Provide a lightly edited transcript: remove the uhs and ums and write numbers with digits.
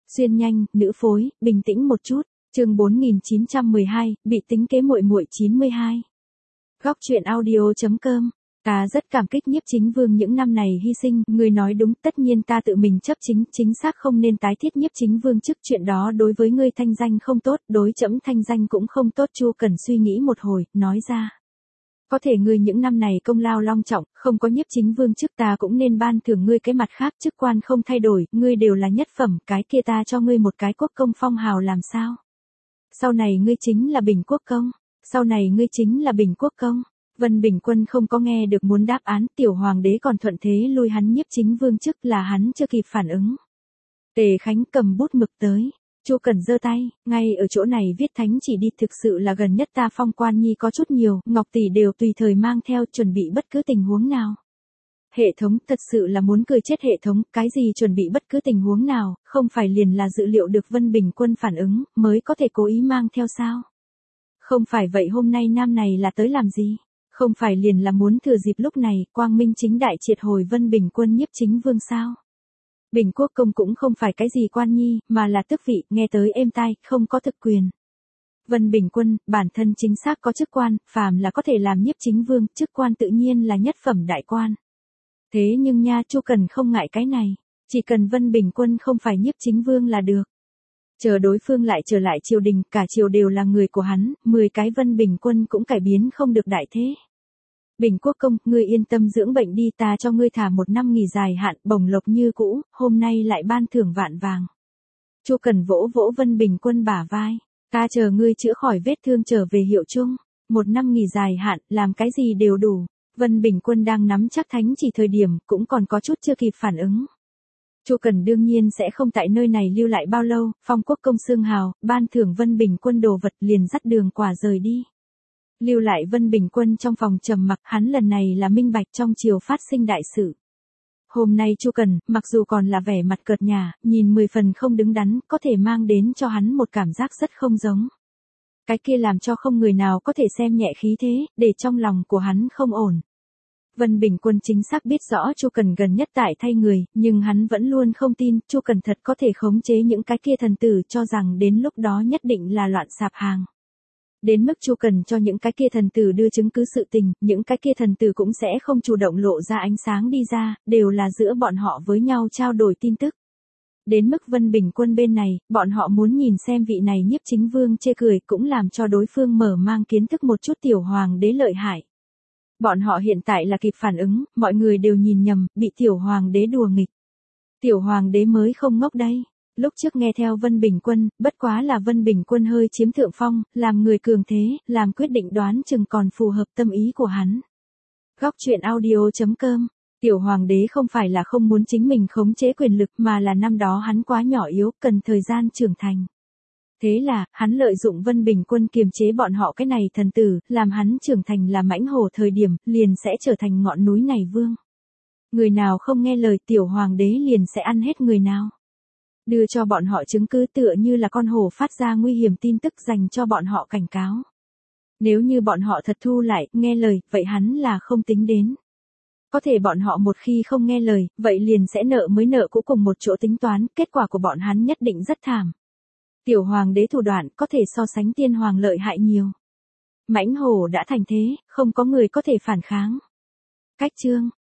Xuyên nhanh, nữ phối, bình tĩnh một chút. Chương 4912, bị tính kế muội muội 92. Góc truyện audio.com. Ta rất cảm kích Nhiếp Chính Vương những năm này hy sinh, người nói đúng, tất nhiên ta tự mình chấp chính xác không nên tái thiết Nhiếp Chính Vương chức, chuyện đó đối với ngươi thanh danh không tốt, đối trẫm thanh danh cũng không tốt. Chu Cần suy nghĩ một hồi, nói ra. Có thể ngươi những năm này công lao long trọng, không có Nhiếp Chính Vương chức, ta cũng nên ban thưởng ngươi cái mặt khác, chức quan không thay đổi, ngươi đều là nhất phẩm, cái kia ta cho ngươi một cái quốc công phong hào làm sao? Sau này ngươi chính là Bình Quốc công, sau này ngươi chính là Bình Quốc công. Vân Bình Quân không có nghe được muốn đáp án, tiểu hoàng đế còn thuận thế lui hắn Nhiếp Chính Vương chức, là hắn chưa kịp phản ứng. Tề Khánh cầm bút mực tới. Chu Cần giơ tay, ngay ở chỗ này viết thánh chỉ đi, thực sự là gần nhất ta phong quan nhi có chút nhiều, Ngọc tỷ đều tùy thời mang theo, chuẩn bị bất cứ tình huống nào. Hệ thống, thật sự là muốn cười chết hệ thống, cái gì chuẩn bị bất cứ tình huống nào, không phải liền là dự liệu được Vân Bình Quân phản ứng, mới có thể cố ý mang theo sao? Không phải vậy hôm nay nam này là tới làm gì? Không phải liền là muốn thừa dịp lúc này, quang minh chính đại triệt hồi Vân Bình Quân Nhiếp Chính Vương sao? Bình Quốc công cũng không phải cái gì quan nhi, mà là tước vị, nghe tới êm tai, không có thực quyền. Vân Bình Quân, bản thân chính xác có chức quan, phàm là có thể làm Nhiếp Chính Vương, chức quan tự nhiên là nhất phẩm đại quan. Thế nhưng nha, Chu Cần không ngại cái này, chỉ cần Vân Bình Quân không phải Nhiếp Chính Vương là được. Chờ đối phương lại trở lại triều đình, cả triều đều là người của hắn, 10 cái Vân Bình Quân cũng cải biến không được đại thế. Bình Quốc công, ngươi yên tâm dưỡng bệnh đi, ta cho ngươi thả 1 năm nghỉ dài hạn, bổng lộc như cũ, hôm nay lại ban thưởng vạn vàng. Chu Cần vỗ vỗ Vân Bình Quân bả vai, ta chờ ngươi chữa khỏi vết thương trở về hiệu chung, 1 năm nghỉ dài hạn, làm cái gì đều đủ. Vân Bình Quân đang nắm chắc thánh chỉ thời điểm, cũng còn có chút chưa kịp phản ứng. Chu Cần đương nhiên sẽ không tại nơi này lưu lại bao lâu, phong quốc công xương hào, ban thưởng Vân Bình Quân đồ vật, liền dắt đường quả rời đi. Lưu lại Vân Bình Quân trong phòng trầm mặc, hắn lần này là minh bạch trong triều phát sinh đại sự. Hôm nay Chu Cần, mặc dù còn là vẻ mặt cợt nhả, nhìn 10 phần không đứng đắn, có thể mang đến cho hắn một cảm giác rất không giống. Cái kia làm cho không người nào có thể xem nhẹ khí thế, để trong lòng của hắn không ổn. Vân Bình Quân chính xác biết rõ Chu Cần gần nhất tại thay người, nhưng hắn vẫn luôn không tin Chu Cần thật có thể khống chế những cái kia thần tử, cho rằng đến lúc đó nhất định là loạn sạp hàng. Đến mức Chu Cần cho những cái kia thần tử đưa chứng cứ sự tình, những cái kia thần tử cũng sẽ không chủ động lộ ra ánh sáng đi ra, đều là giữa bọn họ với nhau trao đổi tin tức. Đến mức Vân Bình Quân bên này, bọn họ muốn nhìn xem vị này Nhiếp Chính Vương chê cười, cũng làm cho đối phương mở mang kiến thức một chút tiểu hoàng đế lợi hại. Bọn họ hiện tại là kịp phản ứng, mọi người đều nhìn nhầm, bị tiểu hoàng đế đùa nghịch. Tiểu hoàng đế mới không ngốc đây. Lúc trước nghe theo Vân Bình Quân, bất quá là Vân Bình Quân hơi chiếm thượng phong, làm người cường thế, làm quyết định đoán chừng còn phù hợp tâm ý của hắn. Góc truyện audio.com. Tiểu hoàng đế không phải là không muốn chính mình khống chế quyền lực, mà là năm đó hắn quá nhỏ yếu, cần thời gian trưởng thành. Thế là, hắn lợi dụng Vân Bình Quân kiềm chế bọn họ cái này thần tử, làm hắn trưởng thành là mãnh hổ thời điểm, liền sẽ trở thành ngọn núi này vương. Người nào không nghe lời tiểu hoàng đế liền sẽ ăn hết người nào. Đưa cho bọn họ chứng cứ tựa như là con hổ phát ra nguy hiểm tin tức dành cho bọn họ cảnh cáo. Nếu như bọn họ thật thu lại, nghe lời, vậy hắn là không tính đến. Có thể bọn họ một khi không nghe lời, vậy liền sẽ nợ mới nợ cũ cùng một chỗ tính toán, kết quả của bọn hắn nhất định rất thảm. Tiểu hoàng đế thủ đoạn có thể so sánh tiên hoàng lợi hại nhiều. Mãnh hổ đã thành thế, không có người có thể phản kháng. Cách chương.